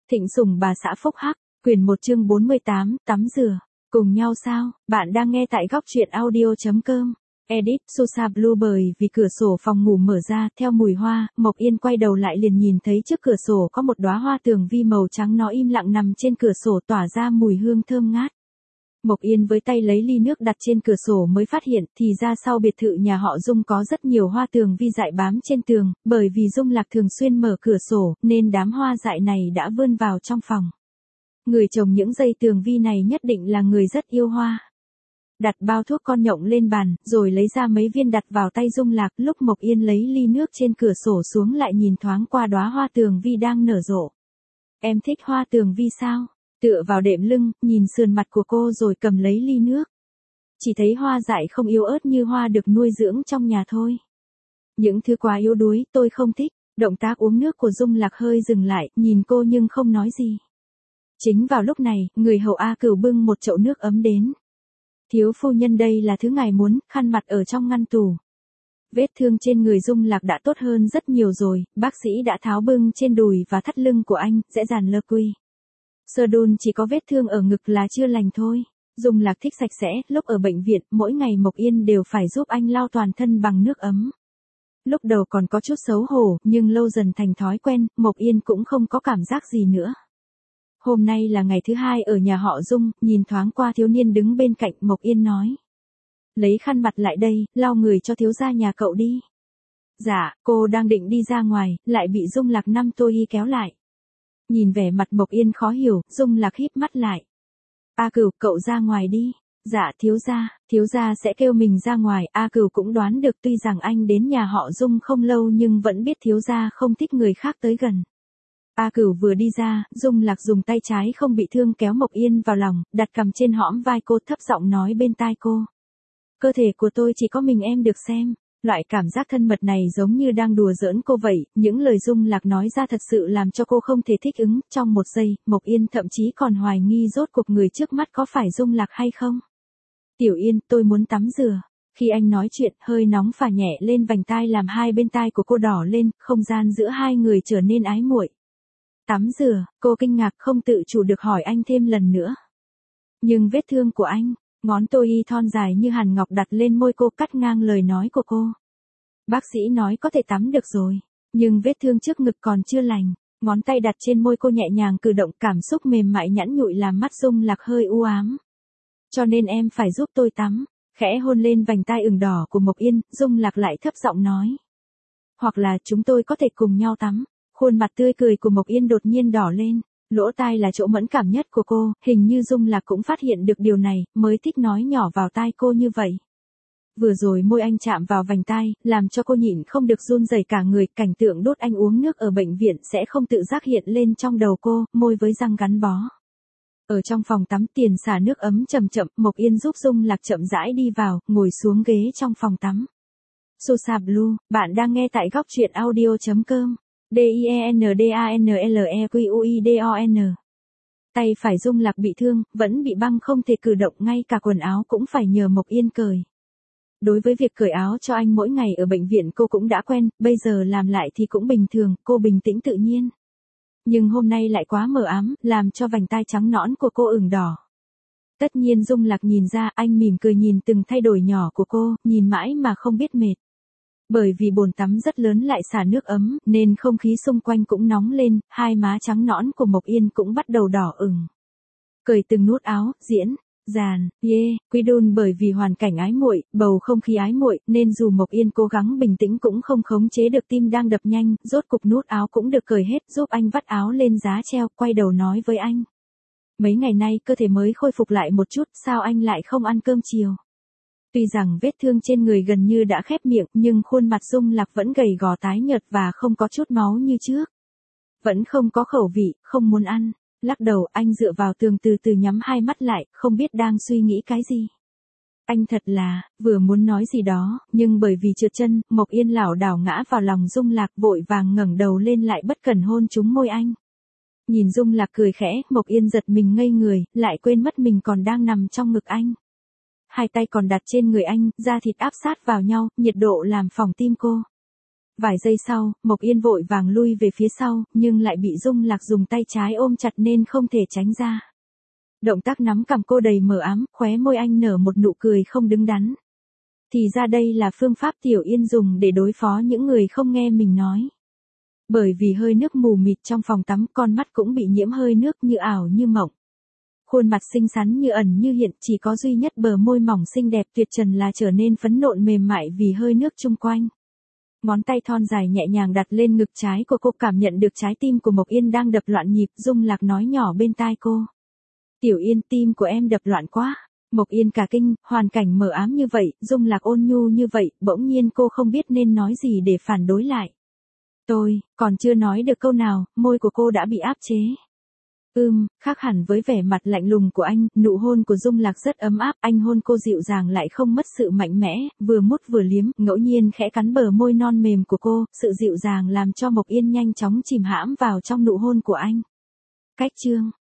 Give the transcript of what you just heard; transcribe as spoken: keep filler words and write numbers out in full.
Thịnh Sủng bà xã Phúc Hắc, quyển một chương bốn mươi tám, tắm rửa. Cùng nhau sao? Bạn đang nghe tại góc truyện audio chấm com. Edit Sosa Blue. Bởi vì cửa sổ phòng ngủ mở ra, theo mùi hoa, Mộc Yên quay đầu lại liền nhìn thấy trước cửa sổ có một đóa hoa tường vi màu trắng, nó im lặng nằm trên cửa sổ tỏa ra mùi hương thơm ngát. Mộc Yên với tay lấy ly nước đặt trên cửa sổ mới phát hiện, thì ra sau biệt thự nhà họ Dung có rất nhiều hoa tường vi dại bám trên tường, bởi vì Dung Lạc thường xuyên mở cửa sổ, nên đám hoa dại này đã vươn vào trong phòng. Người trồng những dây tường vi này nhất định là người rất yêu hoa. Đặt bao thuốc con nhộng lên bàn, rồi lấy ra mấy viên đặt vào tay Dung Lạc. Lúc Mộc Yên lấy ly nước trên cửa sổ xuống lại nhìn thoáng qua đóa hoa tường vi đang nở rộ. Em thích hoa tường vi sao? Tựa vào đệm lưng, nhìn sườn mặt của cô rồi cầm lấy ly nước. Chỉ thấy hoa dại không yếu ớt như hoa được nuôi dưỡng trong nhà thôi. Những thứ quá yếu đuối, tôi không thích. Động tác uống nước của Dung Lạc hơi dừng lại, nhìn cô nhưng không nói gì. Chính vào lúc này, người hầu A Cửu bưng một chậu nước ấm đến. Thiếu phu nhân, đây là thứ ngài muốn, khăn mặt ở trong ngăn tủ. Vết thương trên người Dung Lạc đã tốt hơn rất nhiều rồi, bác sĩ đã tháo bưng trên đùi và thắt lưng của anh, dễ dàng lơ quy. Sơ đôn chỉ có vết thương ở ngực là chưa lành thôi. Dung Lạc thích sạch sẽ, lúc ở bệnh viện, mỗi ngày Mộc Yên đều phải giúp anh lau toàn thân bằng nước ấm. Lúc đầu còn có chút xấu hổ, nhưng lâu dần thành thói quen, Mộc Yên cũng không có cảm giác gì nữa. Hôm nay là ngày thứ hai ở nhà họ Dung, nhìn thoáng qua thiếu niên đứng bên cạnh, Mộc Yên nói. Lấy khăn mặt lại đây, lau người cho thiếu gia nhà cậu đi. Dạ, cô đang định đi ra ngoài, lại bị Dung Lạc năm tôi y kéo lại. Nhìn vẻ mặt Mộc Yên khó hiểu, Dung Lạc híp mắt lại. A Cửu, cậu ra ngoài đi. Dạ thiếu gia, thiếu gia sẽ kêu mình ra ngoài. A Cửu cũng đoán được, tuy rằng anh đến nhà họ Dung không lâu nhưng vẫn biết thiếu gia không thích người khác tới gần. A Cửu vừa đi ra, Dung Lạc dùng tay trái không bị thương kéo Mộc Yên vào lòng, đặt cằm trên hõm vai cô, thấp giọng nói bên tai cô. Cơ thể của tôi chỉ có mình em được xem. Loại cảm giác thân mật này giống như đang đùa giỡn cô vậy, những lời Dung Lạc nói ra thật sự làm cho cô không thể thích ứng. Trong một giây, Mộc Yên thậm chí còn hoài nghi rốt cuộc người trước mắt có phải Dung Lạc hay không. Tiểu Yên, tôi muốn tắm rửa. Khi anh nói chuyện, hơi nóng phả nhẹ lên vành tai làm hai bên tai của cô đỏ lên, không gian giữa hai người trở nên ái muội. Tắm rửa, cô kinh ngạc không tự chủ được hỏi anh thêm lần nữa. Nhưng vết thương của anh, ngón tôi y thon dài như hàn ngọc đặt lên môi cô, cắt ngang lời nói của cô. Bác sĩ nói có thể tắm được rồi, nhưng vết thương trước ngực còn chưa lành. Ngón tay đặt trên môi cô nhẹ nhàng cử động, cảm xúc mềm mại nhẵn nhụi làm mắt Dung Lạc hơi u ám. Cho nên em phải giúp tôi tắm. Khẽ hôn lên vành tai ửng đỏ của Mộc Yên, Dung Lạc lại thấp giọng nói. Hoặc là chúng tôi có thể cùng nhau tắm. Khuôn mặt tươi cười của Mộc Yên đột nhiên đỏ lên. Lỗ tai là chỗ mẫn cảm nhất của cô, hình như Dung Lạc cũng phát hiện được điều này, mới thích nói nhỏ vào tai cô như vậy. Vừa rồi môi anh chạm vào vành tai, làm cho cô nhịn không được run rẩy cả người. Cảnh tượng đốt anh uống nước ở bệnh viện sẽ không tự giác hiện lên trong đầu cô, môi với răng gắn bó. Ở trong phòng tắm, tiền xả nước ấm chậm chậm, Mộc Yên giúp Dung Lạc chậm rãi đi vào, ngồi xuống ghế trong phòng tắm. Sosa Blue, bạn đang nghe tại góc truyện audio chấm com. D I E N D A N L E Q U I D O N. Tay phải Dung Lạc bị thương, vẫn bị băng không thể cử động, ngay cả quần áo cũng phải nhờ Mộc Yên cởi. Đối với việc cởi áo cho anh mỗi ngày ở bệnh viện cô cũng đã quen, bây giờ làm lại thì cũng bình thường, cô bình tĩnh tự nhiên. Nhưng hôm nay lại quá mờ ám, làm cho vành tai trắng nõn của cô ửng đỏ. Tất nhiên Dung Lạc nhìn ra, anh mỉm cười nhìn từng thay đổi nhỏ của cô, nhìn mãi mà không biết mệt. Bởi vì bồn tắm rất lớn lại xả nước ấm, nên không khí xung quanh cũng nóng lên, hai má trắng nõn của Mộc Yên cũng bắt đầu đỏ ửng. Cởi từng nút áo, diễn, dàn, yeah, quy đôn. Bởi vì hoàn cảnh ái muội, bầu không khí ái muội, nên dù Mộc Yên cố gắng bình tĩnh cũng không khống chế được tim đang đập nhanh, rốt cục nút áo cũng được cởi hết, giúp anh vắt áo lên giá treo, quay đầu nói với anh. Mấy ngày nay cơ thể mới khôi phục lại một chút, sao anh lại không ăn cơm chiều? Tuy rằng vết thương trên người gần như đã khép miệng, nhưng khuôn mặt Dung Lạc vẫn gầy gò tái nhợt và không có chút máu như trước. Vẫn không có khẩu vị, không muốn ăn. Lắc đầu, anh dựa vào tường từ từ nhắm hai mắt lại, không biết đang suy nghĩ cái gì. Anh thật là, vừa muốn nói gì đó, nhưng bởi vì trượt chân, Mộc Yên lảo đảo ngã vào lòng Dung Lạc, vội vàng ngẩng đầu lên lại bất cẩn hôn trúng môi anh. Nhìn Dung Lạc cười khẽ, Mộc Yên giật mình ngây người, lại quên mất mình còn đang nằm trong ngực anh. Hai tay còn đặt trên người anh, da thịt áp sát vào nhau, nhiệt độ làm phỏng tim cô. Vài giây sau, Mộc Yên vội vàng lui về phía sau, nhưng lại bị Dung Lạc dùng tay trái ôm chặt nên không thể tránh ra. Động tác nắm cằm cô đầy mờ ám, khóe môi anh nở một nụ cười không đứng đắn. Thì ra đây là phương pháp Tiểu Yên dùng để đối phó những người không nghe mình nói. Bởi vì hơi nước mù mịt trong phòng tắm, con mắt cũng bị nhiễm hơi nước như ảo như mộng. Khuôn mặt xinh xắn như ẩn như hiện, chỉ có duy nhất bờ môi mỏng xinh đẹp tuyệt trần là trở nên phấn nộn mềm mại vì hơi nước chung quanh. Ngón tay thon dài nhẹ nhàng đặt lên ngực trái của cô, cảm nhận được trái tim của Mộc Yên đang đập loạn nhịp. Dung Lạc nói nhỏ bên tai cô. Tiểu Yên, tim của em đập loạn quá. Mộc Yên cả kinh, hoàn cảnh mờ ám như vậy, Dung Lạc ôn nhu như vậy, bỗng nhiên cô không biết nên nói gì để phản đối lại. Tôi, còn chưa nói được câu nào, môi của cô đã bị áp chế. Ừm, khác hẳn với vẻ mặt lạnh lùng của anh, nụ hôn của Dung Lạc rất ấm áp, anh hôn cô dịu dàng lại không mất sự mạnh mẽ, vừa mút vừa liếm, ngẫu nhiên khẽ cắn bờ môi non mềm của cô, sự dịu dàng làm cho Mộc Yên nhanh chóng chìm hãm vào trong nụ hôn của anh. Cách chương